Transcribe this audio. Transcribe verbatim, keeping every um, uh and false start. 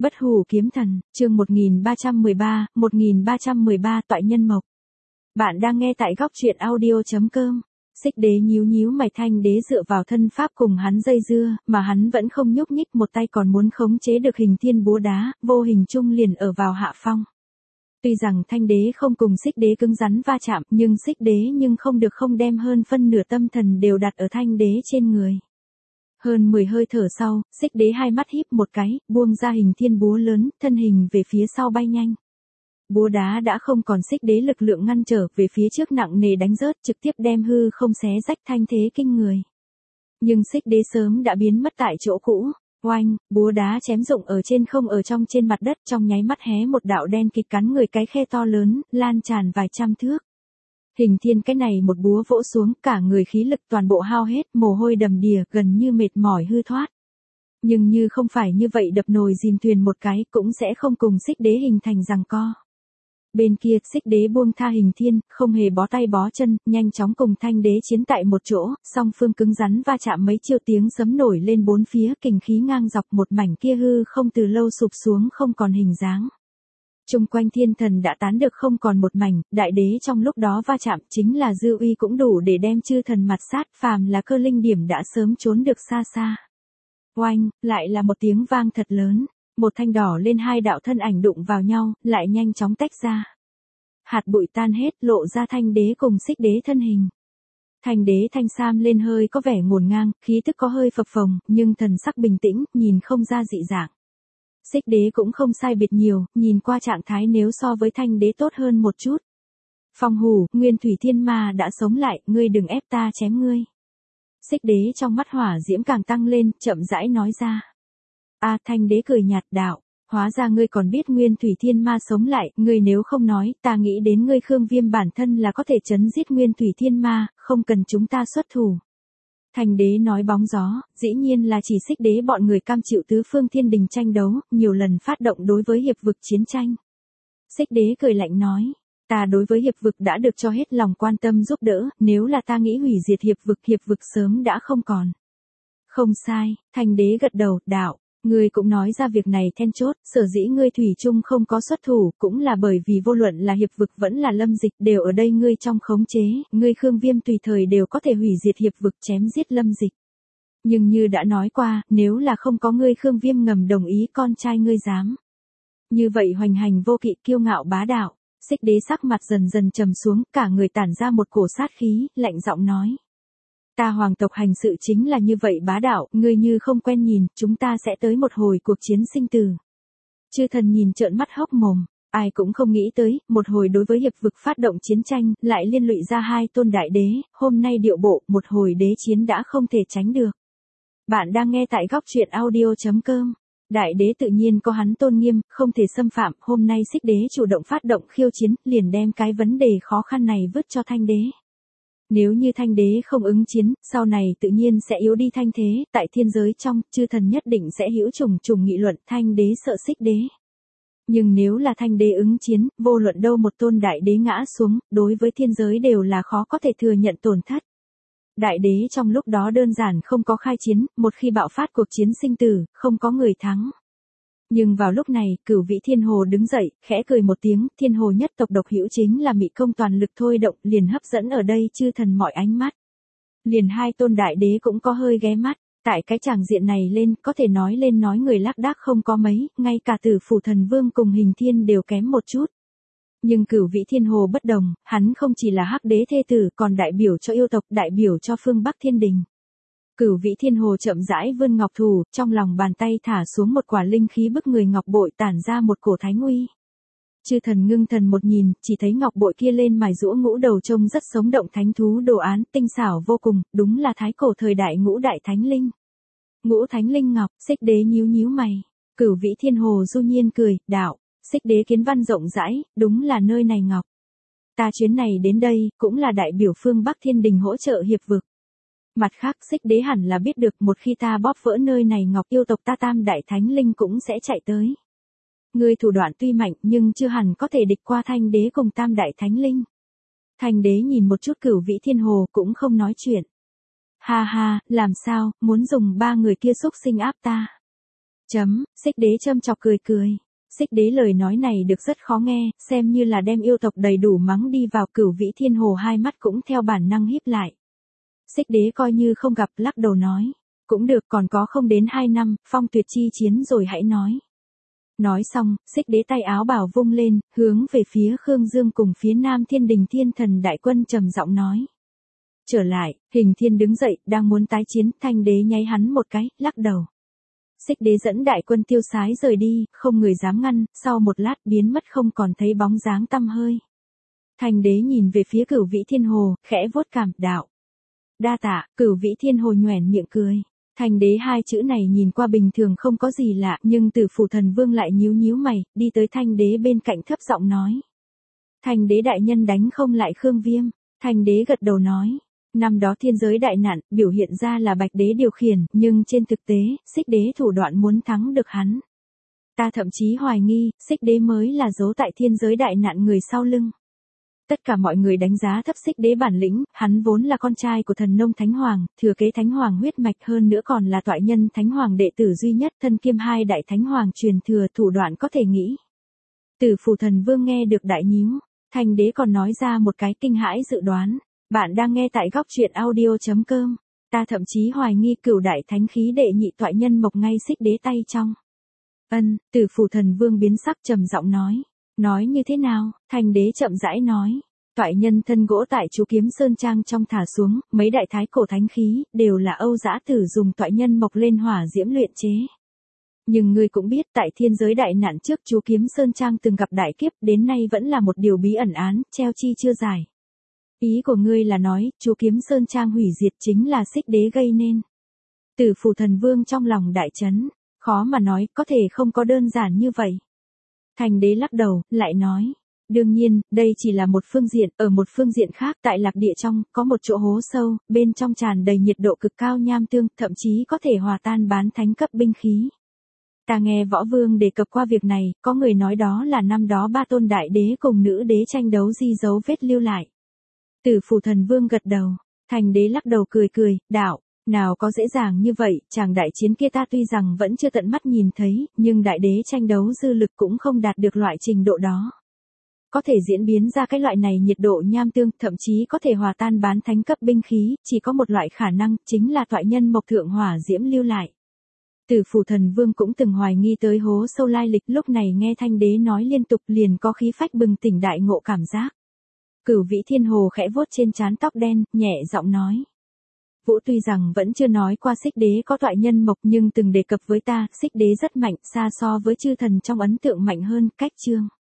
Bất hủ kiếm thần, chương một nghìn ba trăm mười ba, một nghìn ba trăm mười ba Toại nhân mộc. Bạn đang nghe tại góc truyện audio.com. Xích đế nhíu nhíu mày, Thanh đế dựa vào thân pháp cùng hắn dây dưa, mà hắn vẫn không nhúc nhích, một tay còn muốn khống chế được hình thiên búa đá, vô hình chung liền ở vào hạ phong. Tuy rằng Thanh đế không cùng xích đế cứng rắn va chạm, nhưng xích đế nhưng không được không đem hơn phân nửa tâm thần đều đặt ở Thanh đế trên người. Hơn mười hơi thở sau, xích đế hai mắt híp một cái, buông ra hình thiên búa lớn, thân hình về phía sau bay nhanh. Búa đá đã không còn xích đế lực lượng ngăn trở, về phía trước nặng nề đánh rớt, trực tiếp đem hư không xé rách thanh thế kinh người. Nhưng xích đế sớm đã biến mất tại chỗ cũ. Oanh, búa đá chém rụng ở trên không, ở trong trên mặt đất, trong nháy mắt hé một đạo đen kịt cắn người cái khe to lớn, lan tràn vài trăm thước. Hình thiên cái này một búa vỗ xuống, cả người khí lực toàn bộ hao hết, mồ hôi đầm đìa, gần như mệt mỏi hư thoát. Nhưng như không phải như vậy, đập nồi dìm thuyền một cái, cũng sẽ không cùng xích đế hình thành giằng co. Bên kia, xích đế buông tha hình thiên, không hề bó tay bó chân, nhanh chóng cùng Thanh đế chiến tại một chỗ, song phương cứng rắn va chạm mấy chiêu, tiếng sấm nổi lên bốn phía, kình khí ngang dọc, một mảnh kia hư không từ lâu sụp xuống không còn hình dáng. Chung quanh thiên thần đã tán được không còn một mảnh, đại đế trong lúc đó va chạm chính là dư uy cũng đủ để đem chư thần mặt sát, phàm là cơ linh điểm đã sớm trốn được xa xa. Oanh, lại là một tiếng vang thật lớn, một thanh đỏ lên hai đạo thân ảnh đụng vào nhau, lại nhanh chóng tách ra. Hạt bụi tan hết, lộ ra Thanh đế cùng xích đế thân hình. Thanh đế thanh sam lên hơi có vẻ ngổn ngang, khí tức có hơi phập phồng, nhưng thần sắc bình tĩnh, nhìn không ra dị dạng. Xích đế cũng không sai biệt nhiều, nhìn qua trạng thái nếu so với Thanh đế tốt hơn một chút. Phong hủ, Nguyên Thủy Thiên Ma đã sống lại, ngươi đừng ép ta chém ngươi. Xích đế trong mắt hỏa diễm càng tăng lên, chậm rãi nói ra. A, Thanh đế cười nhạt, đạo, hóa ra ngươi còn biết Nguyên Thủy Thiên Ma sống lại, ngươi nếu không nói, ta nghĩ đến ngươi Khương Viêm bản thân là có thể chấn giết Nguyên Thủy Thiên Ma, không cần chúng ta xuất thủ. Thanh đế nói bóng gió, dĩ nhiên là chỉ xích đế bọn người cam chịu tứ phương thiên đình tranh đấu, nhiều lần phát động đối với hiệp vực chiến tranh. Xích đế cười lạnh nói, ta đối với hiệp vực đã được cho hết lòng quan tâm giúp đỡ, nếu là ta nghĩ hủy diệt hiệp vực, hiệp vực sớm đã không còn. Không sai, Thanh đế gật đầu, đạo, ngươi cũng nói ra việc này then chốt, sở dĩ ngươi thủy chung không có xuất thủ, cũng là bởi vì vô luận là hiệp vực vẫn là lâm dịch, đều ở đây ngươi trong khống chế, ngươi Khương Viêm tùy thời đều có thể hủy diệt hiệp vực, chém giết lâm dịch. Nhưng như đã nói qua, nếu là không có ngươi Khương Viêm ngầm đồng ý, con trai ngươi dám như vậy hoành hành vô kỵ, kiêu ngạo bá đạo. Xích đế sắc mặt dần dần trầm xuống, cả người tản ra một cổ sát khí, lạnh giọng nói. Ta hoàng tộc hành sự chính là như vậy bá đạo, ngươi như không quen nhìn, chúng ta sẽ tới một hồi cuộc chiến sinh tử. Chư thần nhìn trợn mắt hốc mồm, ai cũng không nghĩ tới, một hồi đối với hiệp vực phát động chiến tranh, lại liên lụy ra hai tôn đại đế, hôm nay điệu bộ, một hồi đế chiến đã không thể tránh được. Bạn đang nghe tại góc truyện audio.com. Đại đế tự nhiên có hắn tôn nghiêm, không thể xâm phạm, hôm nay xích đế chủ động phát động khiêu chiến, liền đem cái vấn đề khó khăn này vứt cho Thanh đế. Nếu như Thanh đế không ứng chiến, sau này tự nhiên sẽ yếu đi thanh thế, tại thiên giới trong, chư thần nhất định sẽ hữu trùng trùng nghị luận, Thanh đế sợ xích đế. Nhưng nếu là Thanh đế ứng chiến, vô luận đâu một tôn đại đế ngã xuống, đối với thiên giới đều là khó có thể thừa nhận tổn thất. Đại đế trong lúc đó đơn giản không có khai chiến, một khi bạo phát cuộc chiến sinh tử, không có người thắng. Nhưng vào lúc này, Cửu Vĩ Thiên Hồ đứng dậy, khẽ cười một tiếng, Thiên Hồ nhất tộc độc hữu chính là mị công toàn lực thôi động, liền hấp dẫn ở đây chư thần mọi ánh mắt. Liền hai tôn đại đế cũng có hơi ghé mắt, tại cái tràng diện này lên, có thể nói lên nói người lác đác không có mấy, ngay cả Tử Phủ Thần Vương cùng Hình Thiên đều kém một chút. Nhưng Cửu Vĩ Thiên Hồ bất đồng, hắn không chỉ là hắc đế thê tử, còn đại biểu cho yêu tộc, đại biểu cho phương Bắc Thiên Đình. Cửu Vĩ Thiên Hồ chậm rãi vươn ngọc thủ, trong lòng bàn tay thả xuống một quả linh khí bức người ngọc bội, tản ra một cổ thánh uy. Chư thần ngưng thần một nhìn, chỉ thấy ngọc bội kia lên mài giũa ngũ đầu trông rất sống động, thánh thú đồ án, tinh xảo vô cùng, đúng là thái cổ thời đại ngũ đại thánh linh. Ngũ thánh linh ngọc, xích đế nhíu nhíu mày. Cửu Vĩ Thiên Hồ du nhiên cười, đạo, xích đế kiến văn rộng rãi, đúng là nơi này ngọc. Ta chuyến này đến đây, cũng là đại biểu phương Bắc Thiên Đình hỗ trợ hiệp vực. Mặt khác, xích đế hẳn là biết được, một khi ta bóp vỡ nơi này ngọc, yêu tộc ta tam đại thánh linh cũng sẽ chạy tới. Ngươi thủ đoạn tuy mạnh, nhưng chưa hẳn có thể địch qua Thanh đế cùng tam đại thánh linh. Thanh đế nhìn một chút Cửu Vĩ Thiên Hồ, cũng không nói chuyện. Ha ha, làm sao, muốn dùng ba người kia xúc sinh áp ta. Chấm, Xích Đế châm chọc cười cười. Xích Đế lời nói này được rất khó nghe, xem như là đem yêu tộc đầy đủ mắng đi vào. Cửu Vĩ Thiên Hồ hai mắt cũng theo bản năng híp lại. Xích Đế coi như không gặp, lắc đầu nói. Cũng được, còn có không đến hai năm, phong tuyệt chi chiến rồi hãy nói. Nói xong, Xích Đế tay áo bào vung lên, hướng về phía Khương Dương cùng phía Nam Thiên Đình Thiên Thần đại quân trầm giọng nói. Trở lại, Hình Thiên đứng dậy, đang muốn tái chiến, Thanh Đế nháy hắn một cái, lắc đầu. Xích Đế dẫn đại quân tiêu sái rời đi, không người dám ngăn, sau một lát biến mất không còn thấy bóng dáng tăm hơi. Thanh Đế nhìn về phía Cửu Vĩ Thiên Hồ, khẽ vuốt cằm, đạo. Đa tạ. Cửu Vĩ Thiên Hồ nhoẻn miệng cười. Thanh Đế hai chữ này nhìn qua bình thường không có gì lạ, nhưng Tử Phủ Thần Vương lại nhíu nhíu mày, đi tới Thanh Đế bên cạnh thấp giọng nói. Thanh Đế đại nhân đánh không lại Khương Viêm. Thanh Đế gật đầu nói. Năm đó thiên giới đại nạn, biểu hiện ra là Bạch Đế điều khiển, nhưng trên thực tế, Xích Đế thủ đoạn muốn thắng được hắn. Ta thậm chí hoài nghi, Xích Đế mới là giấu tại thiên giới đại nạn người sau lưng. Tất cả mọi người đánh giá thấp Xích Đế bản lĩnh, hắn vốn là con trai của thần nông Thánh Hoàng, thừa kế Thánh Hoàng huyết mạch, hơn nữa còn là toại nhân Thánh Hoàng đệ tử duy nhất, thân kiêm hai đại Thánh Hoàng truyền thừa, thủ đoạn có thể nghĩ. Tử Phủ Thần Vương nghe được đại nhíu, Thanh Đế còn nói ra một cái kinh hãi dự đoán. Bạn đang nghe tại góc truyện audio chấm com. Ta thậm chí hoài nghi Cửu đại thánh khí đệ nhị toại nhân mộc ngay Xích Đế tay trong. Ân, Tử Phủ Thần Vương biến sắc trầm giọng nói. Nói như thế nào? Thanh Đế chậm rãi nói. Toại nhân thân gỗ tại chú Kiếm Sơn Trang trong thả xuống, mấy đại thái cổ thánh khí, đều là Âu Dã Tử dùng toại nhân mộc lên hỏa diễm luyện chế. Nhưng ngươi cũng biết tại thiên giới đại nạn trước chú Kiếm Sơn Trang từng gặp đại kiếp, đến nay vẫn là một điều bí ẩn án, treo chi chưa giải. Ý của ngươi là nói, chú Kiếm Sơn Trang hủy diệt chính là Xích Đế gây nên. Tử Phủ Thần Vương trong lòng đại chấn, khó mà nói, có thể không có đơn giản như vậy. Thanh Đế lắc đầu, lại nói. Đương nhiên, đây chỉ là một phương diện, ở một phương diện khác, tại lạc địa trong, có một chỗ hố sâu, bên trong tràn đầy nhiệt độ cực cao nham tương, thậm chí có thể hòa tan bán thánh cấp binh khí. Ta nghe Võ Vương đề cập qua việc này, có người nói đó là năm đó ba tôn đại đế cùng nữ đế tranh đấu di dấu vết lưu lại. Tử Phủ Thần Vương gật đầu, Thanh Đế lắc đầu cười cười, đạo, nào có dễ dàng như vậy, chàng đại chiến kia ta tuy rằng vẫn chưa tận mắt nhìn thấy, nhưng đại đế tranh đấu dư lực cũng không đạt được loại trình độ đó. Có thể diễn biến ra cái loại này nhiệt độ nham tương, thậm chí có thể hòa tan bán thánh cấp binh khí, chỉ có một loại khả năng, chính là toại nhân mộc thượng hỏa diễm lưu lại. Tử Phủ Thần Vương cũng từng hoài nghi tới hố sâu lai lịch, lúc này nghe Thanh Đế nói liên tục liền có khí phách bừng tỉnh đại ngộ cảm giác. Cửu Vĩ Thiên Hồ khẽ vuốt trên trán tóc đen, nhẹ giọng nói. Vũ tuy rằng vẫn chưa nói qua Xích Đế có toại nhân mộc nhưng từng đề cập với ta, Xích Đế rất mạnh, xa so với chư thần trong ấn tượng mạnh hơn, cách chương.